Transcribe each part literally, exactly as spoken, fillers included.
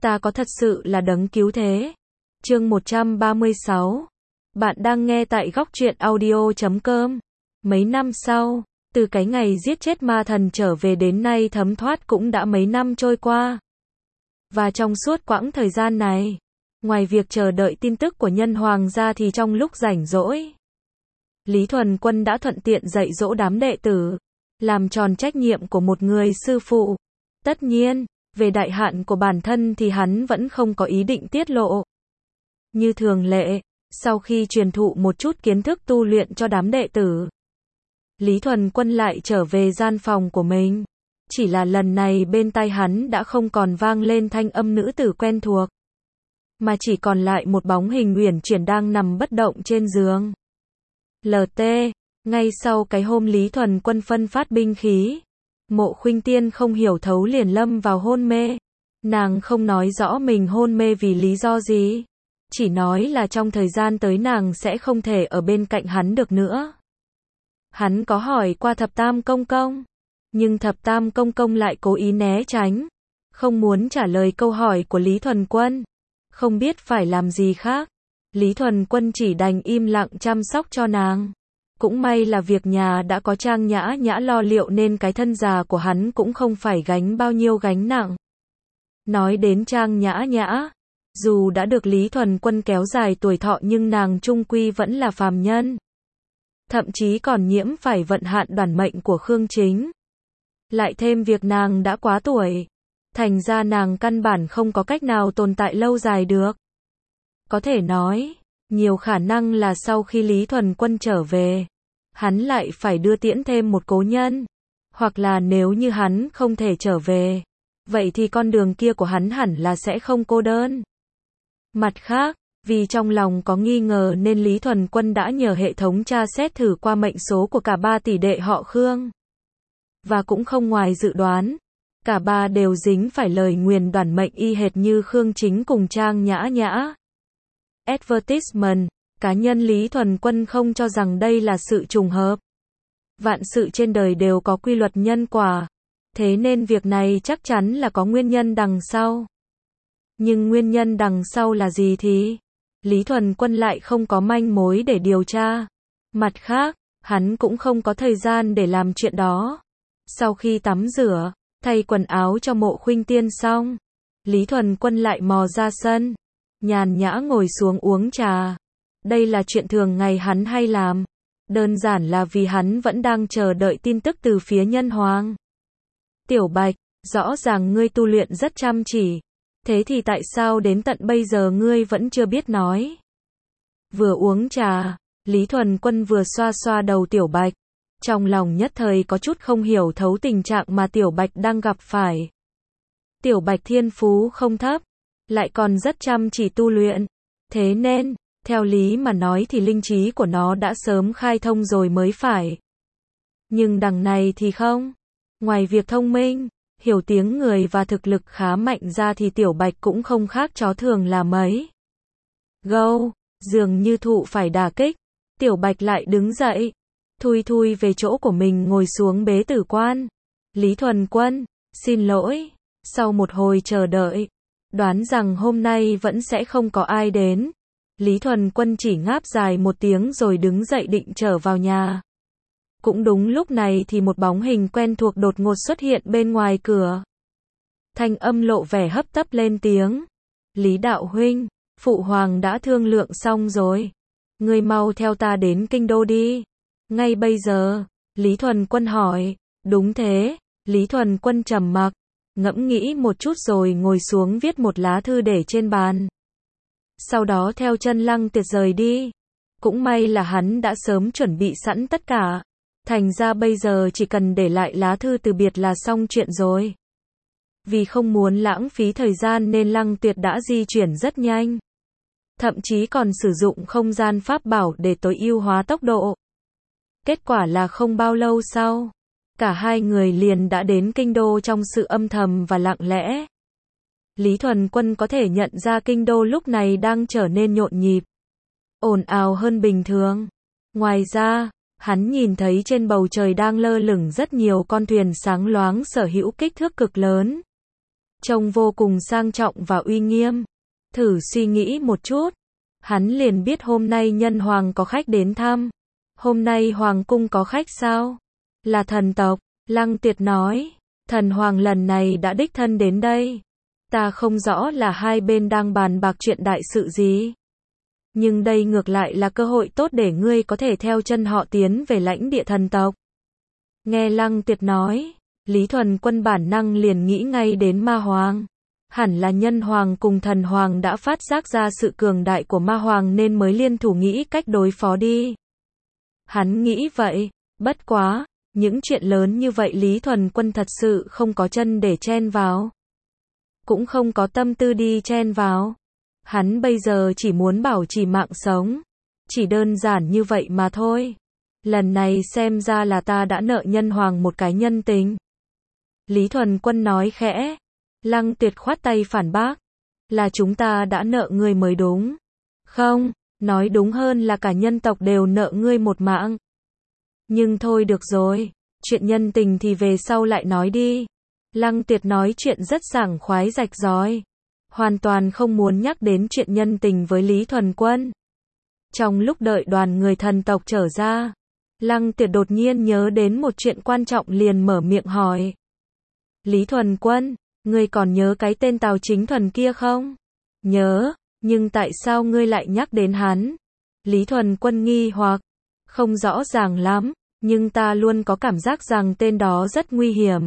Ta có thật sự là đấng cứu thế. Chương một trăm ba mươi sáu. Bạn đang nghe tại góc truyện audio chấm com. Mấy năm sau, từ cái ngày giết chết ma thần trở về đến nay thấm thoát cũng đã mấy năm trôi qua. Và trong suốt quãng thời gian này, ngoài việc chờ đợi tin tức của Nhân Hoàng ra thì trong lúc rảnh rỗi, Lý Thuần Quân đã thuận tiện dạy dỗ đám đệ tử, làm tròn trách nhiệm của một người sư phụ. Tất nhiên, về đại hạn của bản thân thì hắn vẫn không có ý định tiết lộ. Như thường lệ, sau khi truyền thụ một chút kiến thức tu luyện cho đám đệ tử, Lý Thuần Quân lại trở về gian phòng của mình. Chỉ là lần này bên tai hắn đã không còn vang lên thanh âm nữ tử quen thuộc, mà chỉ còn lại một bóng hình uyển chuyển đang nằm bất động trên giường. lờ tê, ngay sau cái hôm Lý Thuần Quân phân phát binh khí, Mộ Khuynh Tiên không hiểu thấu liền lâm vào hôn mê. Nàng không nói rõ mình hôn mê vì lý do gì, chỉ nói là trong thời gian tới nàng sẽ không thể ở bên cạnh hắn được nữa. Hắn có hỏi qua Thập Tam Công Công, nhưng Thập Tam Công Công lại cố ý né tránh, không muốn trả lời câu hỏi của Lý Thuần Quân. Không biết phải làm gì khác, Lý Thuần Quân chỉ đành im lặng chăm sóc cho nàng. Cũng may là việc nhà đã có Trang Nhã Nhã lo liệu nên cái thân già của hắn cũng không phải gánh bao nhiêu gánh nặng. Nói đến Trang Nhã Nhã, dù đã được Lý Thuần Quân kéo dài tuổi thọ nhưng nàng chung quy vẫn là phàm nhân. Thậm chí còn nhiễm phải vận hạn đoản mệnh của Khương Chính. Lại thêm việc nàng đã quá tuổi, thành ra nàng căn bản không có cách nào tồn tại lâu dài được. Có thể nói, nhiều khả năng là sau khi Lý Thuần Quân trở về, hắn lại phải đưa tiễn thêm một cố nhân. Hoặc là nếu như hắn không thể trở về, vậy thì con đường kia của hắn hẳn là sẽ không cô đơn. Mặt khác, vì trong lòng có nghi ngờ nên Lý Thuần Quân đã nhờ hệ thống tra xét thử qua mệnh số của cả ba tỷ đệ họ Khương. Và cũng không ngoài dự đoán, cả ba đều dính phải lời nguyền đoản mệnh y hệt như Khương Chính cùng Trang Nhã Nhã. Advertisement, cá nhân Lý Thuần Quân không cho rằng đây là sự trùng hợp. Vạn sự trên đời đều có quy luật nhân quả, thế nên việc này chắc chắn là có nguyên nhân đằng sau. Nhưng nguyên nhân đằng sau là gì thì Lý Thuần Quân lại không có manh mối để điều tra. Mặt khác, hắn cũng không có thời gian để làm chuyện đó. Sau khi tắm rửa, thay quần áo cho Mộ Khuynh Tiên xong, Lý Thuần Quân lại mò ra sân, nhàn nhã ngồi xuống uống trà. Đây là chuyện thường ngày hắn hay làm, đơn giản là vì hắn vẫn đang chờ đợi tin tức từ phía Nhân Hoàng. Tiểu Bạch, rõ ràng ngươi tu luyện rất chăm chỉ, thế thì tại sao đến tận bây giờ ngươi vẫn chưa biết nói? Vừa uống trà, Lý Thuần Quân vừa xoa xoa đầu Tiểu Bạch, trong lòng nhất thời có chút không hiểu thấu tình trạng mà Tiểu Bạch đang gặp phải. Tiểu Bạch thiên phú không thấp, lại còn rất chăm chỉ tu luyện, thế nên, theo lý mà nói thì linh trí của nó đã sớm khai thông rồi mới phải. Nhưng đằng này thì không. Ngoài việc thông minh, hiểu tiếng người và thực lực khá mạnh ra thì Tiểu Bạch cũng không khác chó thường là mấy. Gâu, dường như thụ phải đả kích, Tiểu Bạch lại đứng dậy, thui thui về chỗ của mình ngồi xuống bế tử quan. Lý Thuần Quân, xin lỗi, sau một hồi chờ đợi, đoán rằng hôm nay vẫn sẽ không có ai đến. Lý Thuần Quân chỉ ngáp dài một tiếng rồi đứng dậy định trở vào nhà. Cũng đúng lúc này thì một bóng hình quen thuộc đột ngột xuất hiện bên ngoài cửa. Thanh âm lộ vẻ hấp tấp lên tiếng. Lý đạo huynh, phụ hoàng đã thương lượng xong rồi. Ngươi mau theo ta đến kinh đô đi. Ngay bây giờ, Lý Thuần Quân hỏi. Đúng thế, Lý Thuần Quân trầm mặc, ngẫm nghĩ một chút rồi ngồi xuống viết một lá thư để trên bàn. Sau đó theo chân Lăng Tiệt rời đi. Cũng may là hắn đã sớm chuẩn bị sẵn tất cả. Thành ra bây giờ chỉ cần để lại lá thư từ biệt là xong chuyện rồi. Vì không muốn lãng phí thời gian nên Lăng Tuyệt đã di chuyển rất nhanh. Thậm chí còn sử dụng không gian pháp bảo để tối ưu hóa tốc độ. Kết quả là không bao lâu sau, cả hai người liền đã đến kinh đô trong sự âm thầm và lặng lẽ. Lý Thuần Quân có thể nhận ra kinh đô lúc này đang trở nên nhộn nhịp, ồn ào hơn bình thường. Ngoài ra, hắn nhìn thấy trên bầu trời đang lơ lửng rất nhiều con thuyền sáng loáng sở hữu kích thước cực lớn. trông vô cùng sang trọng và uy nghiêm. Thử suy nghĩ một chút, hắn liền biết hôm nay nhân hoàng có khách đến thăm. Hôm nay hoàng cung có khách sao? Là thần tộc. Lăng Tiệt nói, thần hoàng lần này đã đích thân đến đây. Ta không rõ là hai bên đang bàn bạc chuyện đại sự gì. Nhưng đây ngược lại là cơ hội tốt để ngươi có thể theo chân họ tiến về lãnh địa thần tộc. Nghe Lăng Tiệt nói, Lý Thuần Quân bản năng liền nghĩ ngay đến ma hoàng. Hẳn là nhân hoàng cùng thần hoàng đã phát giác ra sự cường đại của ma hoàng nên mới liên thủ nghĩ cách đối phó đi. Hắn nghĩ vậy, bất quá, những chuyện lớn như vậy Lý Thuần Quân thật sự không có chân để chen vào. Cũng không có tâm tư đi chen vào. Hắn bây giờ chỉ muốn bảo trì mạng sống. Chỉ đơn giản như vậy mà thôi. Lần này xem ra là ta đã nợ nhân hoàng một cái nhân tình. Lý Thuần Quân nói khẽ. Lăng Tuyệt khoát tay phản bác. Là chúng ta đã nợ ngươi mới đúng. Không, nói đúng hơn là cả nhân tộc đều nợ ngươi một mạng. Nhưng thôi được rồi, chuyện nhân tình thì về sau lại nói đi. Lăng Tuyệt nói chuyện rất sảng khoái rạch ròi. Hoàn toàn không muốn nhắc đến chuyện nhân tình với Lý Thuần Quân. Trong lúc đợi đoàn người thần tộc trở ra, Lăng Tuyệt đột nhiên nhớ đến một chuyện quan trọng liền mở miệng hỏi. Lý Thuần Quân, ngươi còn nhớ cái tên Tào Chính Thuần kia không? Nhớ, nhưng tại sao ngươi lại nhắc đến hắn? Lý Thuần Quân nghi hoặc, không rõ ràng lắm, nhưng ta luôn có cảm giác rằng tên đó rất nguy hiểm.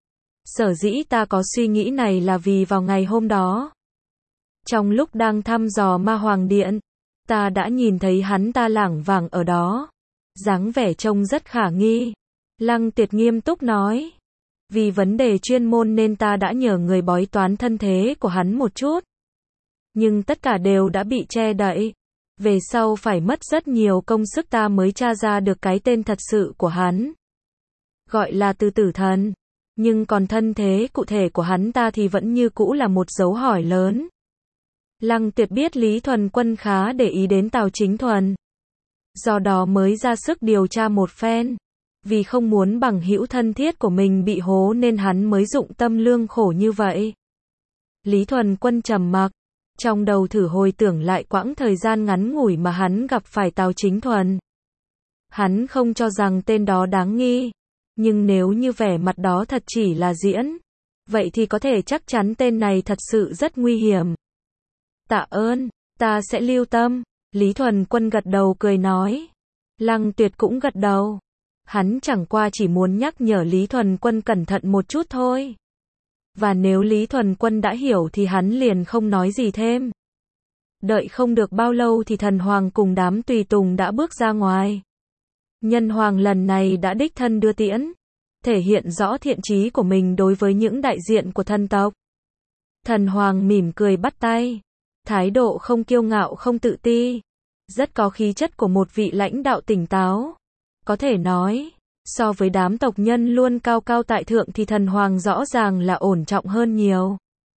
Sở dĩ ta có suy nghĩ này là vì vào ngày hôm đó, trong lúc đang thăm dò Ma Hoàng Điện, ta đã nhìn thấy hắn ta lảng vảng ở đó. Dáng vẻ trông rất khả nghi. Lăng Tiệt nghiêm túc nói. Vì vấn đề chuyên môn nên ta đã nhờ người bói toán thân thế của hắn một chút. Nhưng tất cả đều đã bị che đậy. Về sau phải mất rất nhiều công sức ta mới tra ra được cái tên thật sự của hắn. Gọi là Từ Tử Thần. Nhưng còn thân thế cụ thể của hắn ta thì vẫn như cũ là một dấu hỏi lớn. Lăng Tiệt biết Lý Thuần Quân khá để ý đến Tào Chính Thuần. Do đó mới ra sức điều tra một phen. Vì không muốn bằng hữu thân thiết của mình bị hố nên hắn mới dụng tâm lương khổ như vậy. Lý Thuần Quân trầm mặc, trong đầu thử hồi tưởng lại quãng thời gian ngắn ngủi mà hắn gặp phải Tào Chính Thuần. Hắn không cho rằng tên đó đáng nghi, nhưng nếu như vẻ mặt đó thật chỉ là diễn, vậy thì có thể chắc chắn tên này thật sự rất nguy hiểm. Tạ ơn, ta sẽ lưu tâm. Lý Thuần Quân gật đầu cười nói. Lăng Tuyệt cũng gật đầu. Hắn chẳng qua chỉ muốn nhắc nhở Lý Thuần Quân cẩn thận một chút thôi. Và nếu Lý Thuần Quân đã hiểu thì hắn liền không nói gì thêm. Đợi không được bao lâu thì thần hoàng cùng đám tùy tùng đã bước ra ngoài. Nhân hoàng lần này đã đích thân đưa tiễn, thể hiện rõ thiện chí của mình đối với những đại diện của thần tộc. Thần hoàng mỉm cười bắt tay, thái độ không kiêu ngạo không tự ti, rất có khí chất của một vị lãnh đạo tỉnh táo. Có thể nói, so với đám tộc nhân luôn cao cao tại thượng thì thần hoàng rõ ràng là ổn trọng hơn nhiều.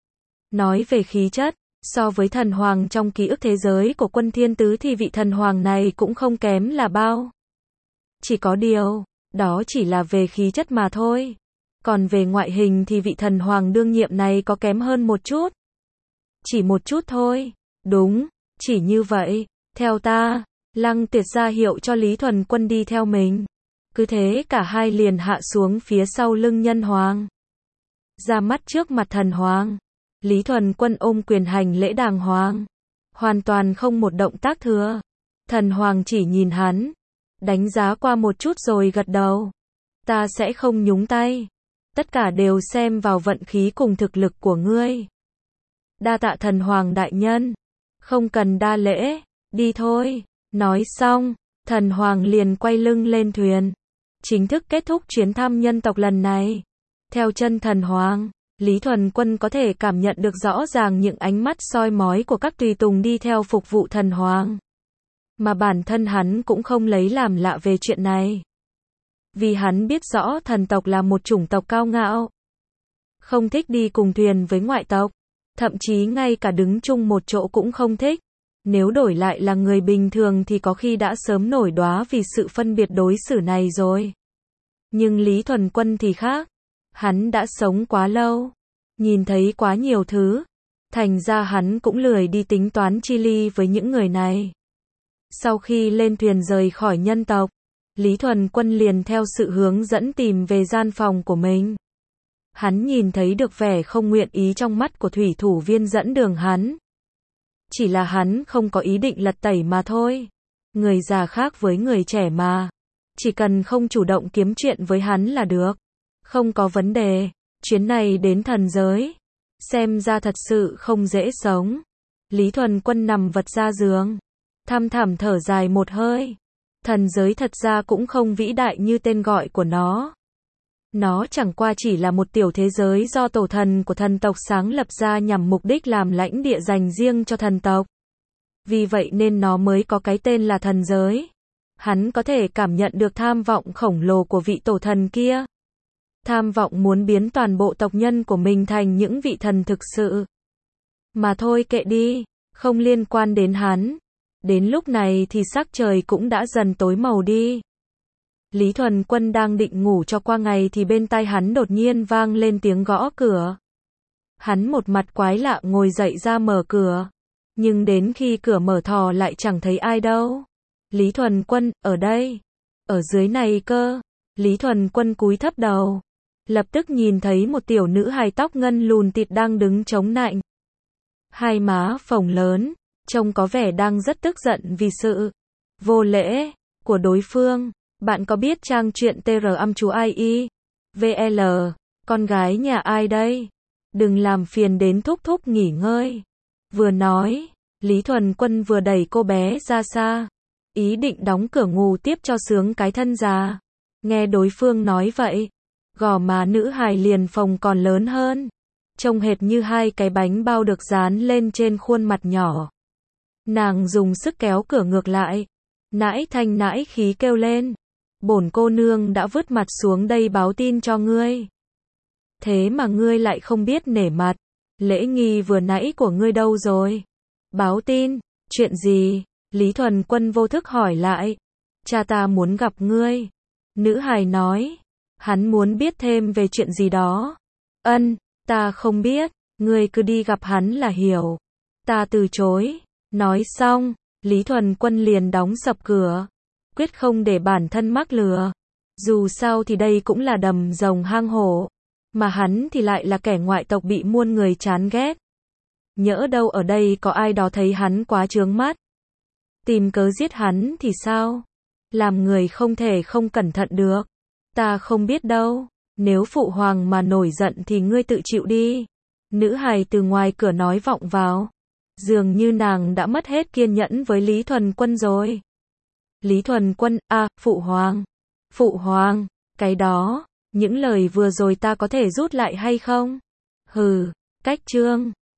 Nói về khí chất, so với thần hoàng trong ký ức thế giới của Quân Thiên Tứ thì vị thần hoàng này cũng không kém là bao. Chỉ có điều, đó chỉ là về khí chất mà thôi. Còn về ngoại hình thì vị thần hoàng đương nhiệm này có kém hơn một chút. Chỉ một chút thôi. Đúng, chỉ như vậy. Theo ta, Lăng Tuyệt ra hiệu cho Lý Thuần Quân đi theo mình. Cứ thế cả hai liền hạ xuống phía sau lưng nhân hoàng. Ra mắt trước mặt thần hoàng. Lý Thuần Quân ôm quyền hành lễ đàng hoàng. Hoàn toàn không một động tác thừa. Thần hoàng chỉ nhìn hắn, đánh giá qua một chút rồi gật đầu. Ta sẽ không nhúng tay. Tất cả đều xem vào vận khí cùng thực lực của ngươi. Đa tạ thần hoàng đại nhân. Không cần đa lễ, đi thôi. Nói xong, thần hoàng liền quay lưng lên thuyền. Chính thức kết thúc chuyến thăm nhân tộc lần này. Theo chân thần hoàng, Lý Thuần Quân có thể cảm nhận được rõ ràng những ánh mắt soi mói của các tùy tùng đi theo phục vụ thần hoàng. Mà bản thân hắn cũng không lấy làm lạ về chuyện này. Vì hắn biết rõ thần tộc là một chủng tộc cao ngạo. Không thích đi cùng thuyền với ngoại tộc. Thậm chí ngay cả đứng chung một chỗ cũng không thích. Nếu đổi lại là người bình thường thì có khi đã sớm nổi đoá vì sự phân biệt đối xử này rồi. Nhưng Lý Thuần Quân thì khác. Hắn đã sống quá lâu. nhìn thấy quá nhiều thứ, thành ra hắn cũng lười đi tính toán chi ly với những người này. Sau khi lên thuyền rời khỏi nhân tộc, Lý Thuần Quân liền theo sự hướng dẫn tìm về gian phòng của mình. Hắn nhìn thấy được vẻ không nguyện ý trong mắt của thủy thủ viên dẫn đường hắn. Chỉ là hắn không có ý định lật tẩy mà thôi. Người già khác với người trẻ mà. Chỉ cần không chủ động kiếm chuyện với hắn là được. Không có vấn đề. Chuyến này đến thần giới. Xem ra thật sự không dễ sống. Lý Thuần Quân nằm vật ra giường. Thăm thẳm thở dài một hơi. Thần giới thật ra cũng không vĩ đại như tên gọi của nó. Nó chẳng qua chỉ là một tiểu thế giới do tổ thần của thần tộc sáng lập ra nhằm mục đích làm lãnh địa dành riêng cho thần tộc. Vì vậy nên nó mới có cái tên là thần giới. Hắn có thể cảm nhận được tham vọng khổng lồ của vị tổ thần kia. Tham vọng muốn biến toàn bộ tộc nhân của mình thành những vị thần thực sự. Mà thôi kệ đi, không liên quan đến hắn. Đến lúc này thì sắc trời cũng đã dần tối màu đi. Lý Thuần Quân đang định ngủ cho qua ngày thì bên tai hắn đột nhiên vang lên tiếng gõ cửa. Hắn một mặt quái lạ ngồi dậy ra mở cửa. Nhưng đến khi cửa mở thò lại chẳng thấy ai đâu. Lý Thuần Quân, ở đây. Ở dưới này cơ. Lý Thuần Quân cúi thấp đầu. Lập tức nhìn thấy một tiểu nữ hài tóc ngân lùn tịt đang đứng chống nạnh. Hai má phồng lớn, trông có vẻ đang rất tức giận vì sự vô lễ của đối phương. Bạn có biết trang truyện tê rờ âm chú i i vê lờ, con gái nhà ai đây? Đừng làm phiền đến thúc thúc nghỉ ngơi. Vừa nói, Lý Thuần Quân vừa đẩy cô bé ra xa. Ý định đóng cửa ngủ tiếp cho sướng cái thân già. Nghe đối phương nói vậy, gò má nữ hài liền phồng còn lớn hơn. Trông hệt như hai cái bánh bao được dán lên trên khuôn mặt nhỏ. Nàng dùng sức kéo cửa ngược lại. Nãi thanh nãi khí kêu lên. Bổn cô nương đã vứt mặt xuống đây báo tin cho ngươi. Thế mà ngươi lại không biết nể mặt. Lễ nghi vừa nãy của ngươi đâu rồi? Báo tin, chuyện gì? Lý Thuần Quân vô thức hỏi lại. Cha ta muốn gặp ngươi. Nữ hài nói. Hắn muốn biết thêm về chuyện gì đó. Ân, ta không biết, ngươi cứ đi gặp hắn là hiểu. Ta từ chối. Nói xong, Lý Thuần Quân liền đóng sập cửa. Quyết không để bản thân mắc lừa. Dù sao thì đây cũng là đầm rồng hang hổ. Mà hắn thì lại là kẻ ngoại tộc bị muôn người chán ghét. Nhỡ đâu ở đây có ai đó thấy hắn quá chướng mắt. Tìm cớ giết hắn thì sao? Làm người không thể không cẩn thận được. Ta không biết đâu. Nếu phụ hoàng mà nổi giận thì ngươi tự chịu đi. Nữ hài từ ngoài cửa nói vọng vào. Dường như nàng đã mất hết kiên nhẫn với Lý Thuần Quân rồi. Lý Thuần Quân, à, phụ hoàng. Phụ hoàng, cái đó, những lời vừa rồi ta có thể rút lại hay không? Hừ, cách chương.